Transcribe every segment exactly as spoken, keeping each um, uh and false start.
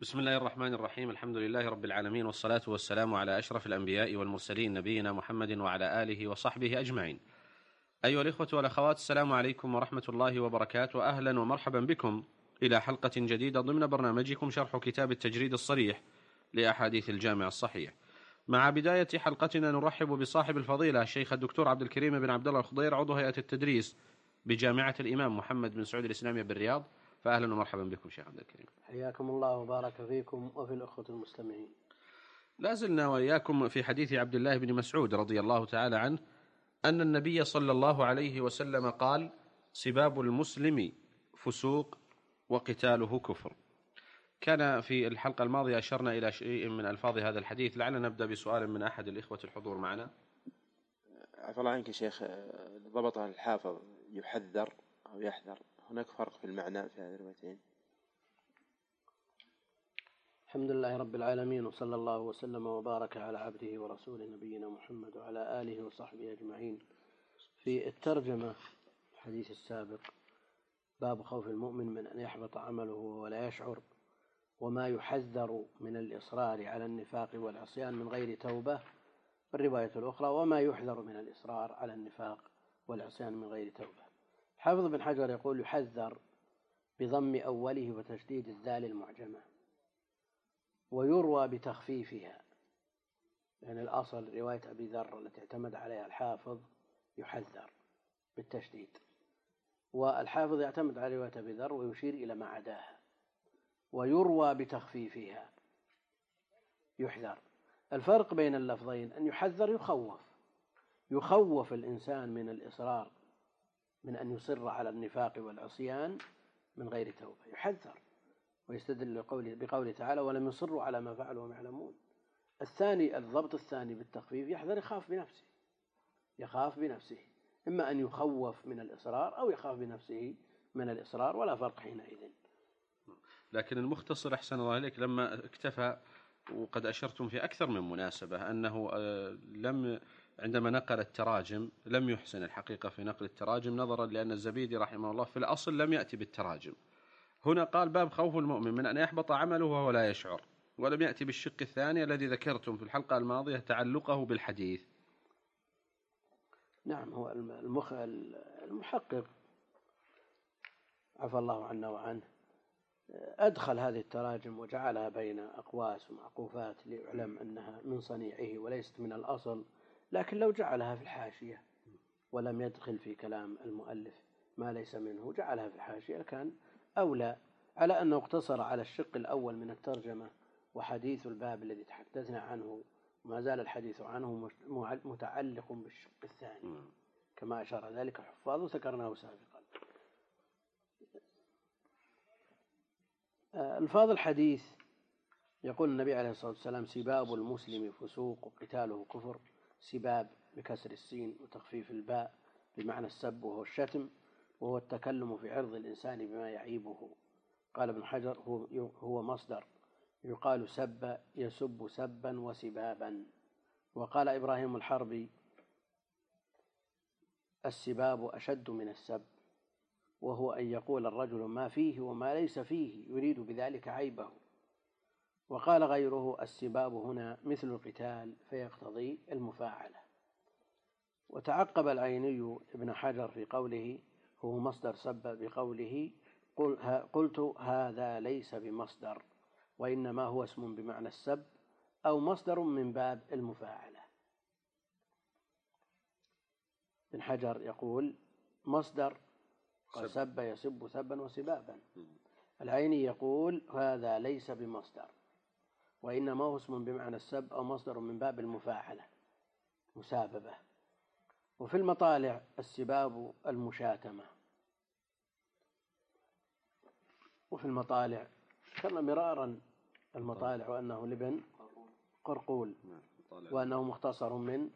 بسم الله الرحمن الرحيم. الحمد لله رب العالمين، والصلاة والسلام على أشرف الأنبياء والمرسلين نبينا محمد وعلى آله وصحبه أجمعين. أيها الإخوة والأخوات، السلام عليكم ورحمة الله وبركاته. أهلا ومرحبا بكم إلى حلقة جديدة ضمن برنامجكم شرح كتاب التجريد الصريح لأحاديث الجامع الصحيح. مع بداية حلقتنا نرحب بصاحب الفضيلة الشيخ الدكتور عبد الكريم بن عبد الله الخضير، عضو هيئة التدريس بجامعة الإمام محمد بن سعود الإسلامية بالرياض. فأهلا ومرحبا بكم شيخ عبد الكريم. حياكم الله وبارك فيكم وفي الأخوة المستمعين. لازلنا وإياكم في حديث عبد الله بن مسعود رضي الله تعالى عنه أن النبي صلى الله عليه وسلم قال: سباب المسلم فسوق وقتاله كفر. كان في الحلقة الماضية أشرنا إلى شيء من ألفاظ هذا الحديث، لعلنا نبدأ بسؤال من أحد الإخوة الحضور معنا. عفى الله عنك شيخ، ضبطها الحافظ يحذر أو يحذر، هناك فرق في المعنى في هذه الروايتين؟ الحمد لله رب العالمين، وصلى الله وسلم وبارك على عبده ورسوله نبينا محمد وعلى آله وصحبه أجمعين. في الترجمة الحديث السابق باب خوف المؤمن من أن يحبط عمله ولا يشعر، وما يحذر من الإصرار على النفاق والعصيان من غير توبة. الرواية الأخرى وما يحذر من الإصرار على النفاق والعصيان من غير توبة. حافظ بن حجر يقول: يحذر بضم أوله وتشديد الذال المعجمة، ويروى بتخفيفها، يعني الأصل رواية أبي ذر التي اعتمد عليها الحافظ يحذر بالتشديد، والحافظ يعتمد على رواية أبي ذر ويشير إلى ما عداها. ويروى بتخفيفها يحذر. الفرق بين اللفظين أن يحذر يخوف يخوف الإنسان من الإصرار من أن يصر على النفاق والعصيان من غير توبة، يحذر ويستدل بقوله تعالى: ولم يصروا على ما فعلوا وهم يعلمون. الثاني الضبط الثاني بالتخفيف يحذر، يخاف بنفسه يخاف بنفسه إما أن يخوف من الإصرار أو يخاف بنفسه من الإصرار، ولا فرق حينئذ. لكن المختصر أحسن الله إليك لما اكتفى، وقد أشرتم في أكثر من مناسبة أنه لم عندما نقل التراجم لم يحسن الحقيقة في نقل التراجم، نظرا لأن الزبيدي رحمه الله في الأصل لم يأتي بالتراجم. هنا قال: باب خوف المؤمن من أن يحبط عمله وهو لا يشعر، ولم يأتي بالشق الثاني الذي ذكرتم في الحلقة الماضية تعلقه بالحديث. نعم، هو المخ المحقق عفى الله عنا وعنه أدخل هذه التراجم وجعلها بين أقواس ومعقوفات ليعلم أنها من صنيعه وليست من الأصل، لكن لو جعلها في الحاشية ولم يدخل في كلام المؤلف ما ليس منه، جعلها في الحاشية كان أولى، على أنه اقتصر على الشق الأول من الترجمة وحديث الباب الذي تحدثنا عنه، وما زال الحديث عنه متعلق بالشق الثاني كما أشار ذلك الحفاظ وذكرناه سابقا. الفاظ الحديث يقول النبي عليه الصلاة والسلام: سباب المسلم فسوق وقتاله كفر. سباب بكسر السين وتخفيف الباء بمعنى السب وهو الشتم، وهو التكلم في عرض الإنسان بما يعيبه. قال ابن حجر: هو مصدر يقال سب يسب سبا وسبابا. وقال إبراهيم الحربي: السباب أشد من السب، وهو أن يقول الرجل ما فيه وما ليس فيه يريد بذلك عيبه. وقال غيره: السباب هنا مثل القتال فيقتضي المفاعلة. وتعقب العيني ابن حجر في قوله هو مصدر سب بقوله: قلت هذا ليس بمصدر، وإنما هو اسم بمعنى السب أو مصدر من باب المفاعلة. ابن حجر يقول مصدر قال سب يسب سبا وسبابا. العيني يقول هذا ليس بمصدر، وإنما هو اسم بمعنى السب أو مصدر من باب المفاعلة مساببة. وفي المطالع السباب المشاتمة. وفي المطالع ذكرنا مرارا المطالع وأنه لابن قرقول، وأنه مختصر من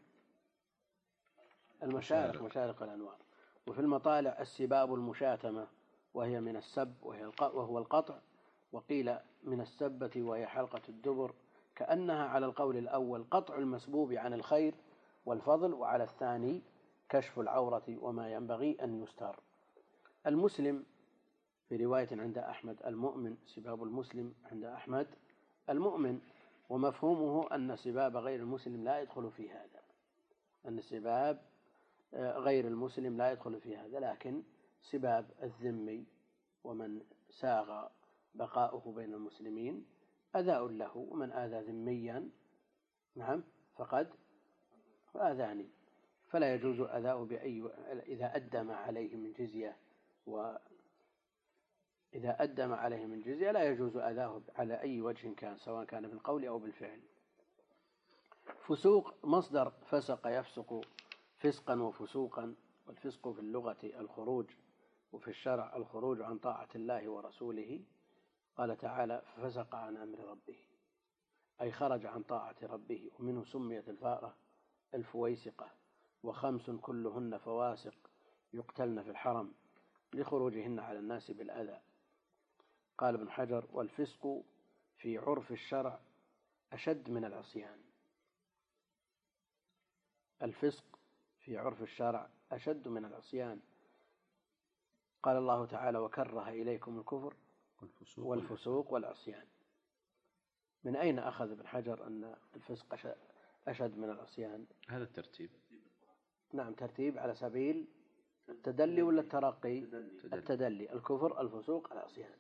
المشارق مشارق الأنوار. وفي المطالع السباب المشاتمة، وهي من السب وهو القطع، وقيل من السبة وهي حلقة الدبر، كأنها على القول الأول قطع المسبوب عن الخير والفضل، وعلى الثاني كشف العورة وما ينبغي أن يستر. المسلم في رواية عند أحمد المؤمن سباب المسلم عند أحمد المؤمن، ومفهومه أن سباب غير المسلم لا يدخل في هذا، أن سباب غير المسلم لا يدخل في هذا، لكن سباب الذمي ومن ساغ بقاؤه بين المسلمين أذى له، ومن آذى ذميا نعم فقد آذاني، فلا يجوز أذاه بأي إذا أدى ما عليه من جزية، وإذا أدى ما عليه من جزية لا يجوز أذاه على أي وجه كان، سواء كان بالقول أو بالفعل. فسوق مصدر فسق يفسق فسقا وفسوقا، والفسق في اللغة الخروج، وفي الشرع الخروج عن طاعة الله ورسوله. قال تعالى ففسق عن أمر ربه، أي خرج عن طاعة ربه. ومنه سميت الفارة الفويسقة، وخمس كلهن فواسق يقتلن في الحرم لخروجهن على الناس بالأذى. قال ابن حجر والفسق في عرف الشرع أشد من العصيان. الفسق في عرف الشرع أشد من العصيان. قال الله تعالى وكره إليكم الكفر والفسوق والعصيان. من أين أخذ ابن حجر أن الفسق أشد من العصيان؟ هذا الترتيب. نعم ترتيب على سبيل التدلي ولا الترقي؟ التدلي. الكفر الفسوق العصيان.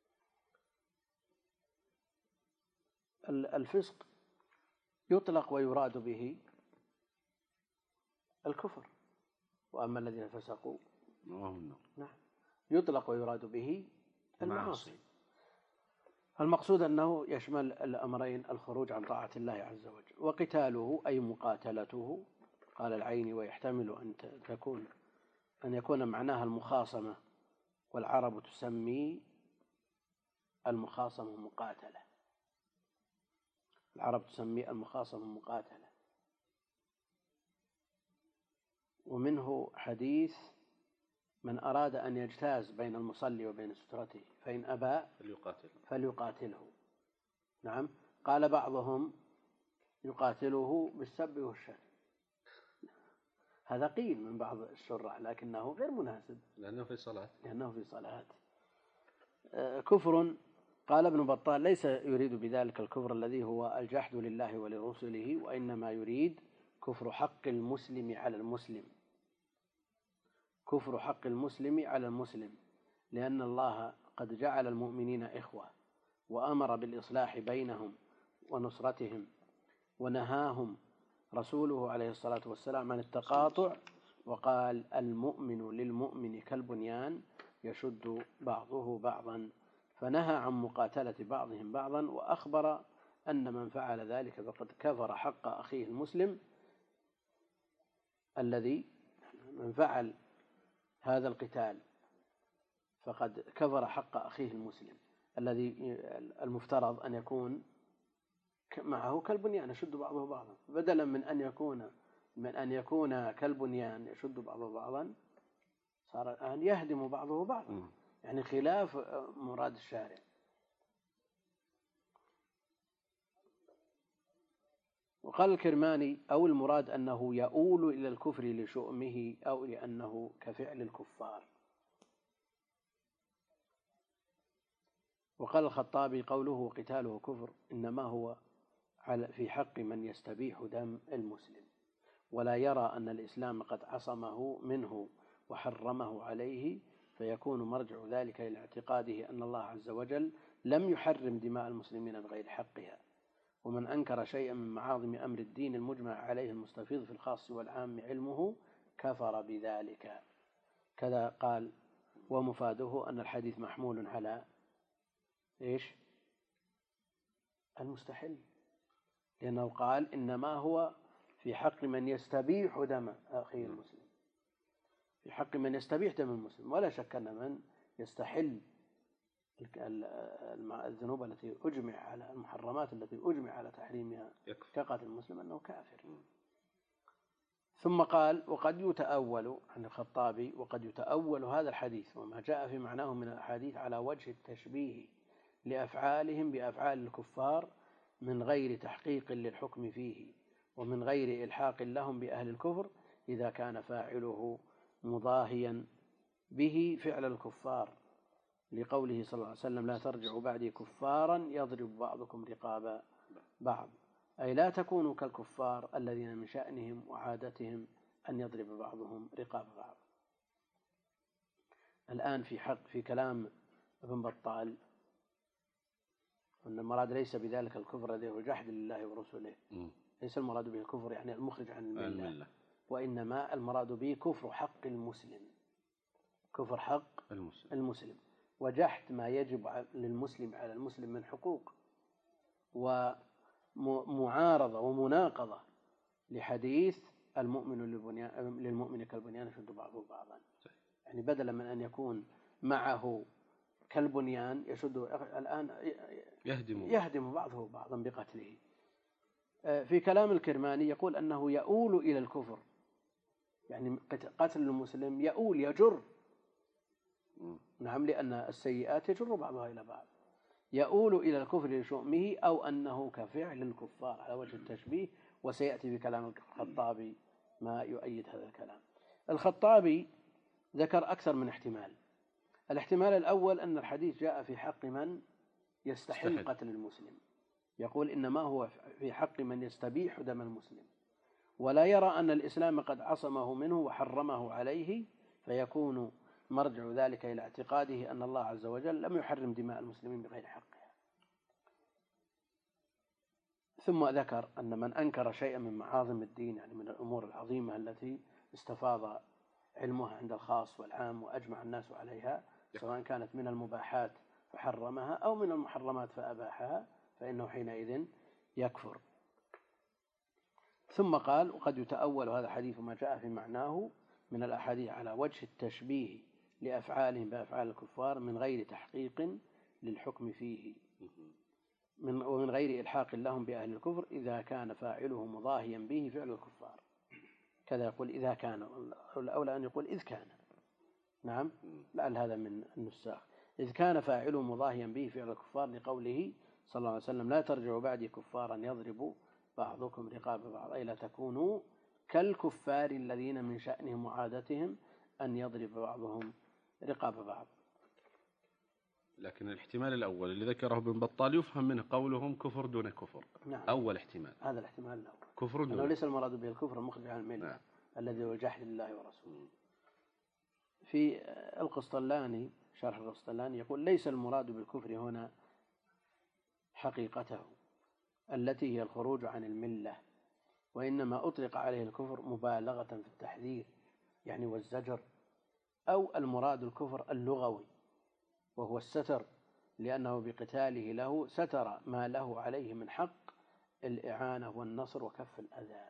الفسق يطلق ويراد به الكفر، وأما الذين فسقوا نعم يطلق ويراد به المعاصي. المقصود أنه يشمل الأمرين: الخروج عن طاعة الله عز وجل، وقتاله أي مقاتلته. قال العيني ويحتمل أن تكون أن يكون معناها المخاصمة، والعرب تسمي المخاصمة مقاتلة. العرب تسمي المخاصمة مقاتلة. ومنه حديث من أراد أن يجتاز بين المصلي وبين سترته فإن أبى فليقاتل فليقاتله. نعم. قال بعضهم يقاتله بالسب والشتم، هذا قيل من بعض الشراح لكنه غير مناسب لأنه في صلاة لأنه في صلاة. آه كفر. قال ابن بطال ليس يريد بذلك الكفر الذي هو الجحد لله ولرسله، وإنما يريد كفر حق المسلم على المسلم، كفر حق المسلم على المسلم، لأن الله قد جعل المؤمنين إخوة، وأمر بالإصلاح بينهم ونصرتهم، ونهاهم رسوله عليه الصلاة والسلام عن التقاطع، وقال المؤمن للمؤمن كالبنيان يشد بعضه بعضا، فنهى عن مقاتلة بعضهم بعضا، وأخبر أن من فعل ذلك فقد كفر حق أخيه المسلم. الذي من فعل هذا القتال فقد كفر حق أخيه المسلم، الذي المفترض أن يكون معه كالبنيان يشد بعضه بعضا، بدلا من أن يكون من أن يكون كالبنيان يشد بعضه بعضا صار الآن يهدم بعضه بعضا، يعني خلاف مراد الشارع. وقال الكرماني أو المراد أنه يؤول إلى الكفر لشؤمه أو لأنه كفعل الكفار. وقال الخطابي قوله قتاله كفر إنما هو في حق من يستبيح دم المسلم، ولا يرى أن الإسلام قد عصمه منه وحرمه عليه، فيكون مرجع ذلك إلى اعتقاده أن الله عز وجل لم يحرم دماء المسلمين بغير حقها. ومن أنكر شيئا من معاظم أمر الدين المجمع عليه المستفيض في الخاص والعام علمه كفر بذلك. كذا قال ومفاده أن الحديث محمول على إيش؟ المستحل، لأنه قال إنما هو في حق من يستبيح دم أخيه المسلم، في حق من يستبيح دم المسلم. ولا شك أن من يستحل الذنوب التي أجمع على المحرمات التي أجمع على تحريمها كقتل المسلم أنه كافر. ثم قال وقد يتأول عن الخطابي وقد يتأول هذا الحديث وما جاء في معناه من الأحاديث على وجه التشبيه لأفعالهم بأفعال الكفار من غير تحقيق للحكم فيه، ومن غير إلحاق لهم بأهل الكفر، إذا كان فاعله مضاهيا به فعل الكفار لقوله صلى الله عليه وسلم لا ترجعوا بعدي كفارا يضرب بعضكم رقاب بعض، أي لا تكونوا كالكفار الذين من شأنهم وعادتهم أن يضرب بعضهم رقاب بعض. الآن في حق في كلام ابن بطال أن المراد ليس بذلك الكفر الذي هو جحد لله ورسوله، ليس المراد به الكفر يعني المخرج عن الملة، وإنما المراد به كفر حق المسلم، كفر حق المسلم, المسلم وجحد ما يجب للمسلم على المسلم من حقوق، ومعارضة ومناقضة لحديث المؤمن للمؤمن كالبنيان يشد بعضه بعضا. يعني بدلا من أن يكون معه كالبنيان يشد الآن يهدم, يهدم بعضه بعضا بقتله. في كلام الكرماني يقول أنه يؤول إلى الكفر، يعني قتل المسلم يؤول يجر، نعم، لأن السيئات يجر بعضها إلى بعض، يؤول إلى الكفر لشؤمه أو أنه كفعل الكفار على وجه التشبيه، وسيأتي بكلام الخطابي ما يؤيد هذا الكلام. الخطابي ذكر أكثر من احتمال. الاحتمال الأول أن الحديث جاء في حق من يستحل استحل. قتل المسلم، يقول إنما هو في حق من يستبيح دم المسلم، ولا يرى أن الإسلام قد عصمه منه وحرمه عليه، فيكون مرجع ذلك إلى اعتقاده أن الله عز وجل لم يحرم دماء المسلمين بغير حقها. ثم ذكر أن من أنكر شيئا من معاظم الدين، يعني من الأمور العظيمة التي استفاض علمها عند الخاص والعام وأجمع الناس عليها، سواء كانت من المباحات فحرمها أو من المحرمات فأباحها، فإنه حينئذ يكفر. ثم قال وقد يتأول هذا الحديث ما جاء في معناه من الأحاديث على وجه التشبيه لأفعالهم بأفعال الكفار من غير تحقيق للحكم فيه، من ومن غير إلحاق لهم بأهل الكفر إذا كان فاعله مضاهيا به فعل الكفار. كذا يقول إذا كان، الأولى أن يقول إذ كان، نعم، لعل هذا من النساخ، إذ كان فاعله مضاهيا به فعل الكفار، لقوله صلى الله عليه وسلم لا ترجعوا بعدي كفارا يضرب بعضكم رقاب بعض، أي لا تكونوا كالكفار الذين من شأنهم وعادتهم أن يضرب بعضهم رقاب بعض. لكن الاحتمال الأول اللي ذكره ابن بطال يفهم منه قولهم كفر دون كفر. نعم. أول احتمال هذا الاحتمال الأول، كفر دون، أنه ليس المراد به الكفر المخرج عن الملة. نعم. الذي هو جحد لله ورسوله. في القسطلاني شرح القسطلاني يقول ليس المراد بالكفر هنا حقيقته التي هي الخروج عن الملة، وإنما أطلق عليه الكفر مبالغة في التحذير يعني والزجر، أو المراد الكفر اللغوي وهو الستر، لأنه بقتاله له ستر ما له عليه من حق الإعانة والنصر وكف الأذى.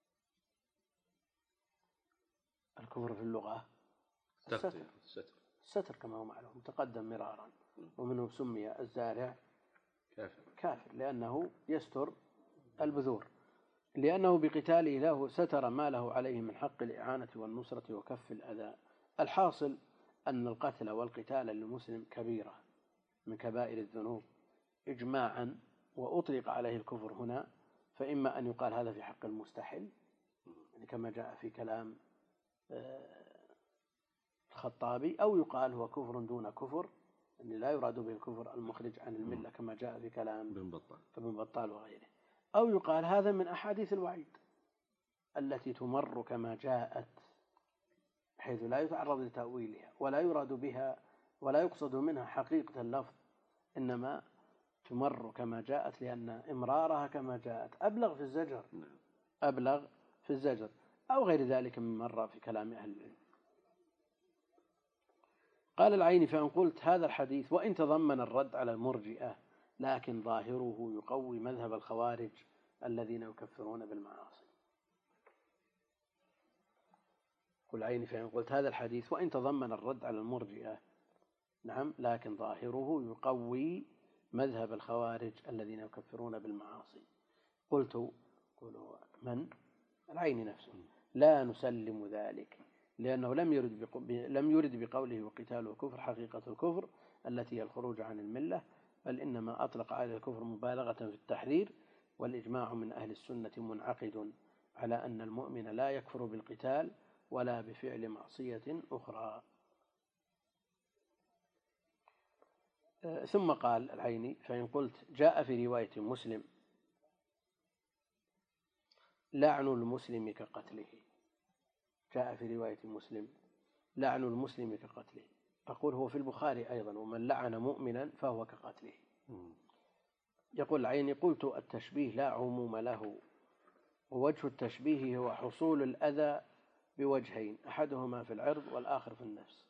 الكفر في اللغة الستر, الستر كما هو معلوم تقدم مرارا، ومنه سمي الزارع كافر, كافر لأنه يستر البذور، لأنه بقتاله له ستر ما له عليه من حق الإعانة والنصرة وكف الأذى. الحاصل أن القتل والقتال للمسلم كبيرة من كبائر الذنوب إجماعا، وأطلق عليه الكفر هنا، فإما أن يقال هذا في حق المستحل يعني كما جاء في كلام الخطابي، أو يقال هو كفر دون كفر، أن لا يراد به الكفر المخرج عن الملة كما جاء في كلام ابن بطال وغيره، أو يقال هذا من أحاديث الوعيد التي تمر كما جاءت حيث لا يتعرض لتأويلها ولا يراد بها ولا يقصد منها حقيقة اللفظ، إنما تمر كما جاءت لأن إمرارها كما جاءت أبلغ في الزجر، أبلغ في الزجر، أو غير ذلك من مرة في كلام أهل العلم. قال العيني فإن قلت هذا الحديث وإن تضمن الرد على المرجئة لكن ظاهره يقوي مذهب الخوارج الذين يكفرون بالمعاصي. قل العيني فإن قلت هذا الحديث وإن تضمن الرد على المرجئة، نعم، لكن ظاهره يقوي مذهب الخوارج الذين يكفرون بالمعاصي. قلت قلوا من؟ العيني نفسه لا نسلم ذلك، لأنه لم يرد لم يرد بقوله وقتاله كفر حقيقة الكفر التي هي الخروج عن الملة، بل إنما أطلق على الكفر مبالغة في التحذير، والإجماع من أهل السنة منعقد على أن المؤمن لا يكفر بالقتال ولا بفعل معصية أخرى. ثم قال العيني: فإن قلت جاء في رواية مسلم لعن المسلم كقتله، جاء في رواية مسلم لعن المسلم كقتله، أقول هو في البخاري أيضا: ومن لعن مؤمنا فهو كقتله. يقول العيني: قلت التشبيه لا عموم له، ووجه التشبيه هو حصول الأذى بوجهين، أحدهما في العرض والآخر في النفس.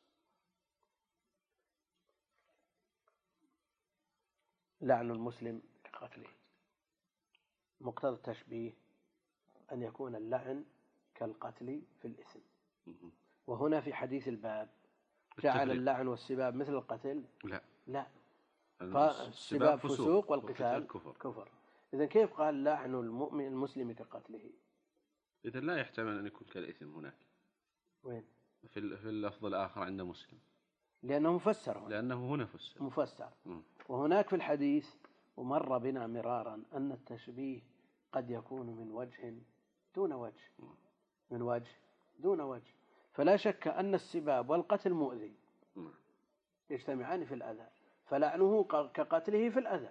لعن المسلم كقتله، مقتضى التشبيه أن يكون اللعن كالقتل في الإثم. وهنا في حديث الباب جعل اللعن والسباب مثل القتل؟ لا لا، فالسباب فسوق والقتال كفر, كفر. إذن كيف قال لعن المؤمن المسلم كقتله؟ إذن لا يحتمل أن يكون كالإثم هناك. وين؟ في اللفظ الآخر عند مسلم، لأنه مفسر هنا. لأنه هنا فسر مفسر. م. وهناك في الحديث ومر بنا مرارا أن التشبيه قد يكون من وجه دون وجه، من وجه دون وجه. فلا شك أن السباب والقتل مؤذي، يجتمعان في الأذى، فلعنه كقتله في الأذى،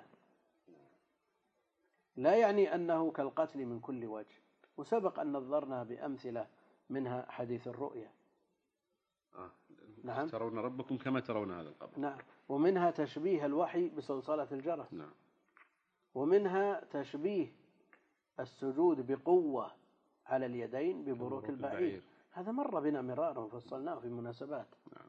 لا يعني أنه كالقتل من كل وجه. وسبق أن نظرنا بأمثلة منها حديث الرؤيا. آه. نعم. ترون ربكم كما ترون هذا القبر. نعم. ومنها تشبيه الوحي بصلصلة الجرس. نعم. ومنها تشبيه السجود بقوة على اليدين ببروك البعير. هذا مر بنا مرارا وفصلناه في مناسبات. نعم.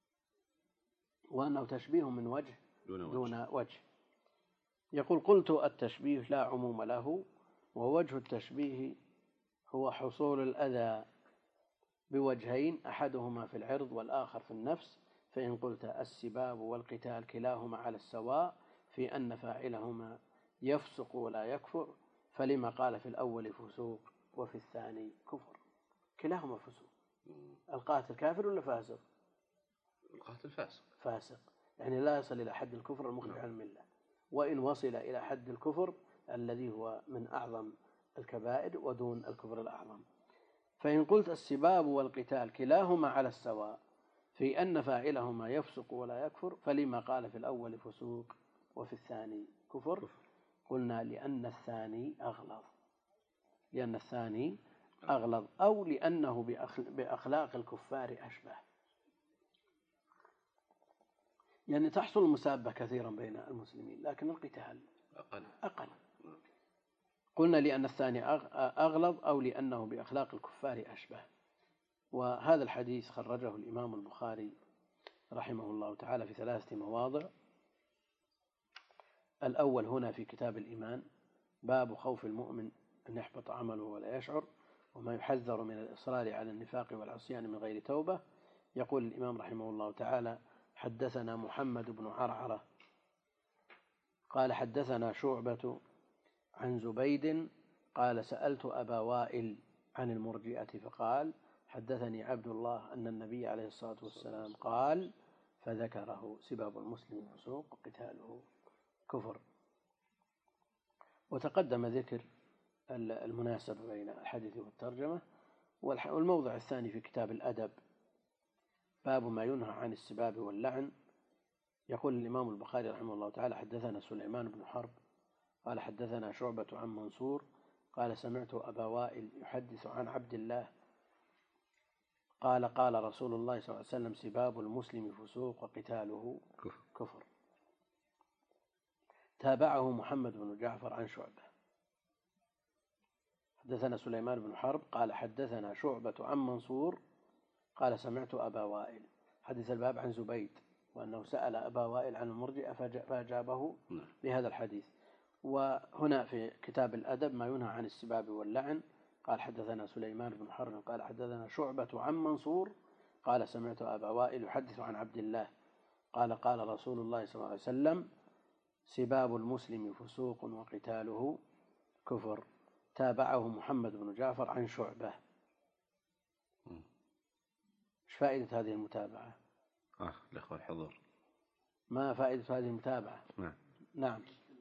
وأنه تشبيه من وجه دون وجه. دون وجه. يقول: قلت التشبيه لا عموم له، ووجه التشبيه هو حصول الأذى بوجهين، أحدهما في العرض والآخر في النفس. فإن قلت السباب والقتال كلاهما على السواء في أن فاعلهما يفسق ولا يكفر، فلما قال في الأول فسوق وفي الثاني كفر؟ كلاهما فسوق. القاتل كافر ولا فاسق؟ القاتل فاسق. فاسق يعني لا يصل إلى حد الكفر المخرج عن الملة، وإن وصل إلى حد الكفر الذي هو من أعظم الكبائر ودون الكفر الأعظم. فإن قلت السباب والقتال كلاهما على السواء في أن فاعلهما يفسق ولا يكفر، فلما قال في الأول فسوق وفي الثاني كفر؟ كفر. قلنا: لأن الثاني أغلظ، لأن الثاني أغلظ، أو لأنه بأخلاق الكفار أشبه. يعني تحصل المسابة كثيرا بين المسلمين، لكن القتال أقل, أقل. قلنا لأن الثاني أغلظ أو لأنه بأخلاق الكفار أشبه. وهذا الحديث خرجه الإمام البخاري رحمه الله تعالى في ثلاثة مواضع. الأول هنا في كتاب الإيمان، باب خوف المؤمن أن يحبط عمله ولا يشعر، وما يحذر من الإصرار على النفاق والعصيان من غير توبة. يقول الإمام رحمه الله تعالى: حدثنا محمد بن عرعرة قال حدثنا شعبة عن زبيد قال سألت أبا وائل عن المرجئة فقال حدثني عبد الله أن النبي عليه الصلاة والسلام قال، فذكره: سباب المسلم فسوق وقتاله كفر. وتقدم ذكر المناسبة بين الحديث والترجمة. والموضع الثاني في كتاب الأدب، باب ما ينهى عن السباب واللعن. يقول الإمام البخاري رحمه الله تعالى: حدثنا سليمان بن حرب قال حدثنا شعبة عن منصور قال سمعت أبا وائل يحدث عن عبد الله قال قال رسول الله صلى الله عليه وسلم: سباب المسلم فسوق وقتاله كفر. تابعه محمد بن جعفر عن شعبة. حدثنا سليمان بن حرب قال حدثنا شعبة عن منصور قال سمعت أبا وائل. حدث الباب عن زبيد، وأنه سأل أبا وائل عن المرجئة فأجابه بهذا الحديث. وهنا في كتاب الأدب ما ينهى عن السباب واللعن، قال حدثنا سليمان بن حرب قال حدثنا شعبة عن منصور قال سمعت أبا وائل يحدث عن عبد الله قال قال رسول الله صلى الله عليه وسلم: سباب المسلم فسوق وقتاله كفر. تابعه محمد بن جعفر عن شعبة. ايش فائدة هذه المتابعة؟ آه الأخوة الحضور. ما فائدة هذه المتابعة؟ نعم. نعم.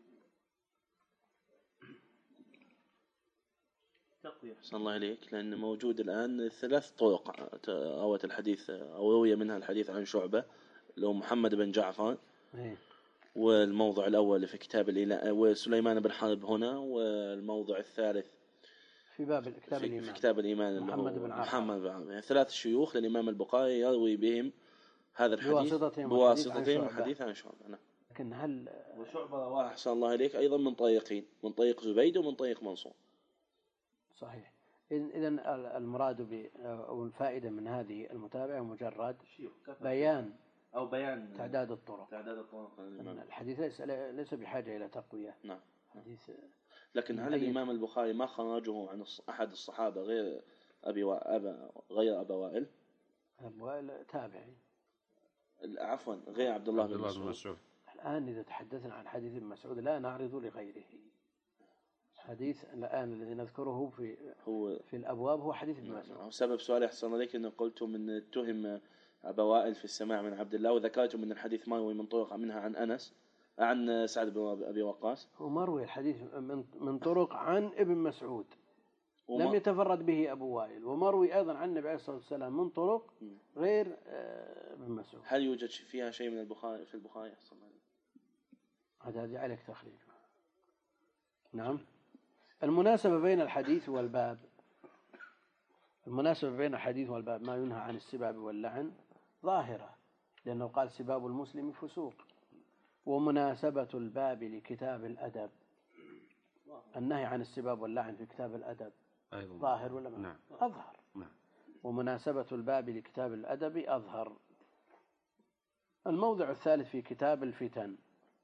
صلى الله عليك، لأن موجود الآن ثلاث طرق روت الحديث أو روي منها الحديث عن شعبة، لو محمد بن جعفر. إيه؟ والموضع الأول في كتاب الإله وسليمان بن حرب هنا، والموضع الثالث في باب كتاب في, الإيمان في كتاب الإيمان محمد بن عرعر. محمد بن عرعر. يعني ثلاث شيوخ للإمام البخاري يروي بهم هذا الحديث بواسطتهم بواسطتهم الحديث عن شعبة. نعم. لكن هل وشعبة رواه أحسن الله إليك أيضا من طريقين، من طريق زبيد ومن طريق منصور. صحيح. إذن المراد ب أو الفائدة من هذه المتابعة مجرد بيان أو بيان تعداد الطرق. تعداد الطرق. الحديث ليس ليس بحاجة إلى تقوية. نعم. حديث. لكن هل الإمام البخاري ما خرجه عن أحد الصحابة غير أبي وأبا غير أبا وائل؟ أبو وائل تابعي. عفوا غير عبد الله بن مسعود. مسعود. الآن إذا تحدثنا عن حديث ابن مسعود لا نعرض لغيره. حديث الآن الذي نذكره في هو في الأبواب هو حديث ابن مسعود. سبب سؤالي أحسن عليك أن قلتم من اتهم أبا وائل في السماع من عبد الله، وذكرتم من الحديث مروي من طرق منها عن أنس عن سعد بن أبي وقاص. هو مروي الحديث من من طرق عن ابن مسعود وما لم يتفرد به أبو وائل، ومروي أيضا عن النبي عليه الصلاة والسلام من طرق غير ابن مسعود. هل يوجد فيها شيء من البخاري في البخاري أحسن عليك؟ هذا عليك تخريج. نعم. المناسبة بين الحديث والباب المناسبة بين الحديث والباب ما ينهى عن السباب واللعن ظاهرة، لأنه قال سباب المسلم فسوق. ومناسبة الباب لكتاب الأدب النهي عن السباب واللعن في كتاب الأدب أيضا ظاهر ولا ما؟ نعم. أظهر. نعم. ومناسبة الباب لكتاب الأدب أظهر. الموضع الثالث في كتاب الفتن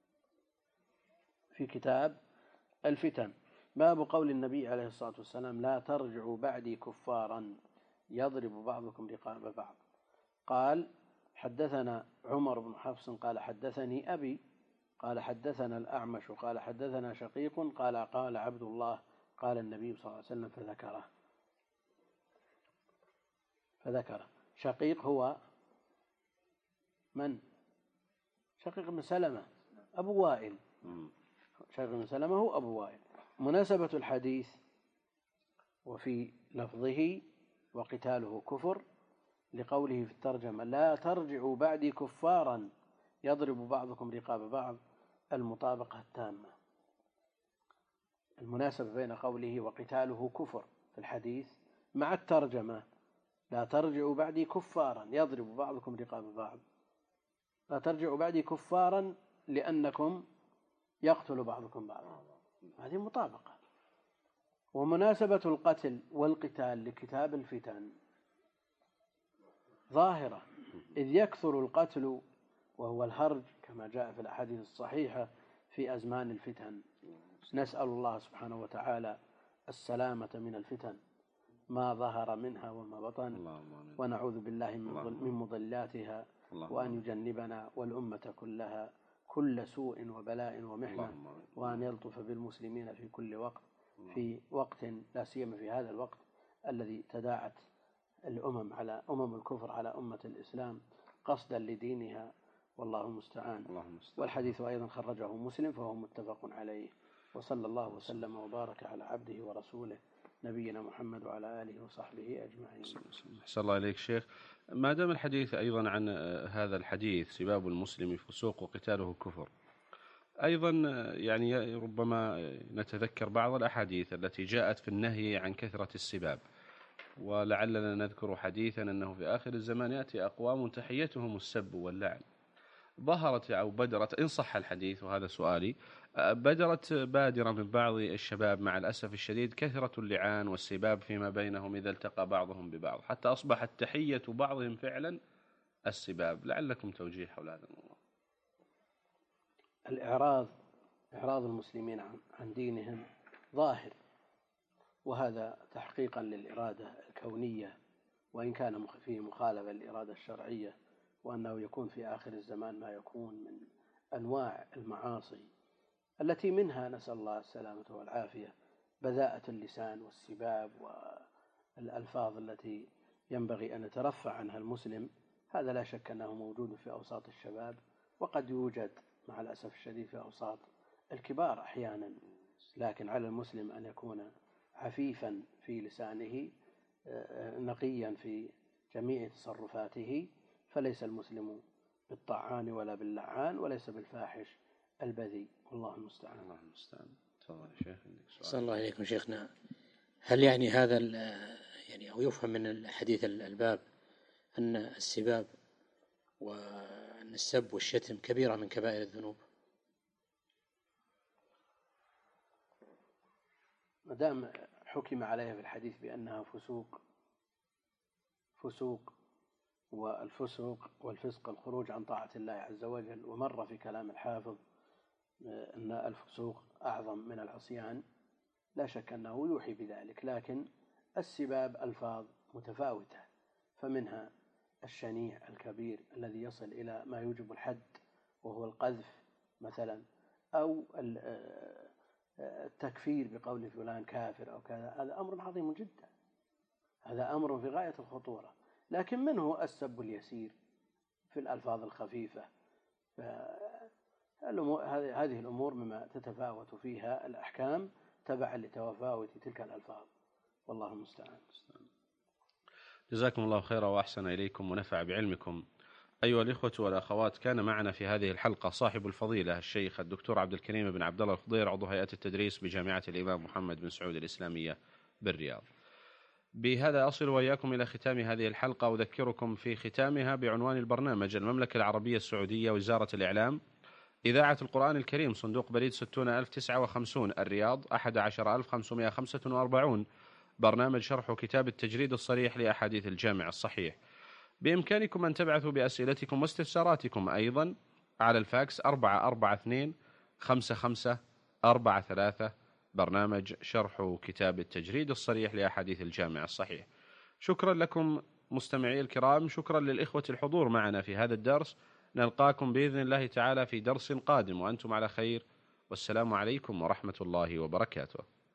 في كتاب الفتن باب قول النبي عليه الصلاة والسلام لا ترجعوا بعدي كفارا يضرب بعضكم رقاب بعض. قال حدثنا عمر بن حفص قال حدثني أبي قال حدثنا الأعمش قال حدثنا شقيق قال قال عبد الله قال النبي صلى الله عليه وسلم فذكره فذكره شقيق هو من؟ شقيق بن سلمة أبو وائل. شقيق بن سلمة هو أبو وائل. مناسبة الحديث وفي لفظه وقتاله كفر لقوله في الترجمة لا ترجعوا بعدي كفارا يضرب بعضكم رقاب بعض، المطابقة التامة. المناسبة بين قوله وقتاله كفر في الحديث مع الترجمة لا ترجعوا بعدي كفارا يضرب بعضكم رقاب بعض، لا ترجعوا بعدي كفارا لأنكم يقتل بعضكم بعضا، هذه مطابقة. ومناسبة القتل والقتال لكتاب الفتن ظاهرة، إذ يكثر القتل وهو الهرج كما جاء في الأحاديث الصحيحة في أزمان الفتن. نسأل الله سبحانه وتعالى السلامة من الفتن ما ظهر منها وما بطن، ونعوذ بالله من مضلاتها، وأن يجنبنا والأمة كلها كل سوء وبلاء ومحنة، وأن يلطف بالمسلمين في كل وقت، في وقت لا سيما في هذا الوقت الذي تداعت الأمم على أمم الكفر على أمة الإسلام قصدا لدينها، والله المستعان. والحديث أيضا خرجه مسلم فهو متفق عليه. وصلى الله وسلم وبارك على عبده ورسوله نبينا محمد وعلى آله وصحبه أجمعين. أحسن الله إليك شيخ. ما دام الحديث أيضا عن هذا الحديث سباب المسلم فسوق وقتاله كفر، أيضا يعني ربما نتذكر بعض الأحاديث التي جاءت في النهي عن كثرة السباب، ولعلنا نذكر حديثا أنه في آخر الزمان يأتي أقوام تحيتهم السب واللعن. ظهرت أو بدرت إن صح الحديث وهذا سؤالي، بدرت بادرة من بعض الشباب مع الأسف الشديد كثرة اللعان والسباب فيما بينهم إذا التقى بعضهم ببعض، حتى أصبحت تحية بعضهم فعلا السباب. لعلكم توجيه حول هذا الموضوع. الإعراض إعراض المسلمين عن دينهم ظاهر، وهذا تحقيقا للإرادة الكونية، وإن كان فيه مخالفة للإرادة الشرعية، وأنه يكون في آخر الزمان ما يكون من أنواع المعاصي التي منها نسأل الله السلامة والعافية بذاءة اللسان والسباب والألفاظ التي ينبغي أن يترفع عنها المسلم. هذا لا شك أنه موجود في أوساط الشباب، وقد يوجد مع الأسف الشديد في أوساط الكبار أحيانا، لكن على المسلم أن يكون عفيفا في لسانه نقيا في جميع تصرفاته، فليس المسلم بالطعان ولا باللعان وليس بالفاحش البذيء، والله المستعان. الله المستعان. تفضل يا شيخ، عندك سؤال. صلى الله عليكم شيخنا. هل يعني هذا يعني أو يفهم من الحديث الباب أن السباب وأن السب والشتم كبيرة من كبائر الذنوب؟ ما دام حكم عليها في الحديث بأنها فسوق فسوق والفسوق والفسق الخروج عن طاعة الله عز وجل، ومر في كلام الحافظ أن الفسوق أعظم من العصيان، لا شك أنه يوحي بذلك. لكن السباب ألفاظ متفاوتة، فمنها الشنيع الكبير الذي يصل إلى ما يوجب الحد وهو القذف مثلا، أو التكفير بقول فلان كافر أو كذا، هذا أمر عظيم جدا، هذا أمر في غاية الخطورة. لكن منه السب اليسير في الألفاظ الخفيفة. هذه الأمور مما تتفاوت فيها الأحكام تبعا لتفاوت تلك الألفاظ، والله المستعان. جزاكم الله خيرا وأحسن إليكم ونفع بعلمكم. أيها الإخوة والأخوات، كان معنا في هذه الحلقة صاحب الفضيلة الشيخ الدكتور عبد الكريم بن عبد الله الخضير، عضو هيئة التدريس بجامعة الإمام محمد بن سعود الإسلامية بالرياض. بهذا أصل وإياكم إلى ختام هذه الحلقة. أذكركم في ختامها بعنوان البرنامج: المملكة العربية السعودية، وزارة الإعلام، إذاعة القرآن الكريم، صندوق بريد ستون ألف وتسعة وخمسين الرياض، أحد عشر ألف وخمسمائة وخمسة وأربعين. برنامج شرح كتاب التجريد الصريح لأحاديث الجامع الصحيح. بإمكانكم أن تبعثوا بأسئلتكم واستفساراتكم أيضا على الفاكس أربعة أربعة اثنين خمسة خمسة أربعة ثلاثة، برنامج شرح كتاب التجريد الصريح لأحاديث الجامع الصحيح. شكرا لكم مستمعي الكرام، شكرا للإخوة الحضور معنا في هذا الدرس. نلقاكم بإذن الله تعالى في درس قادم وأنتم على خير، والسلام عليكم ورحمة الله وبركاته.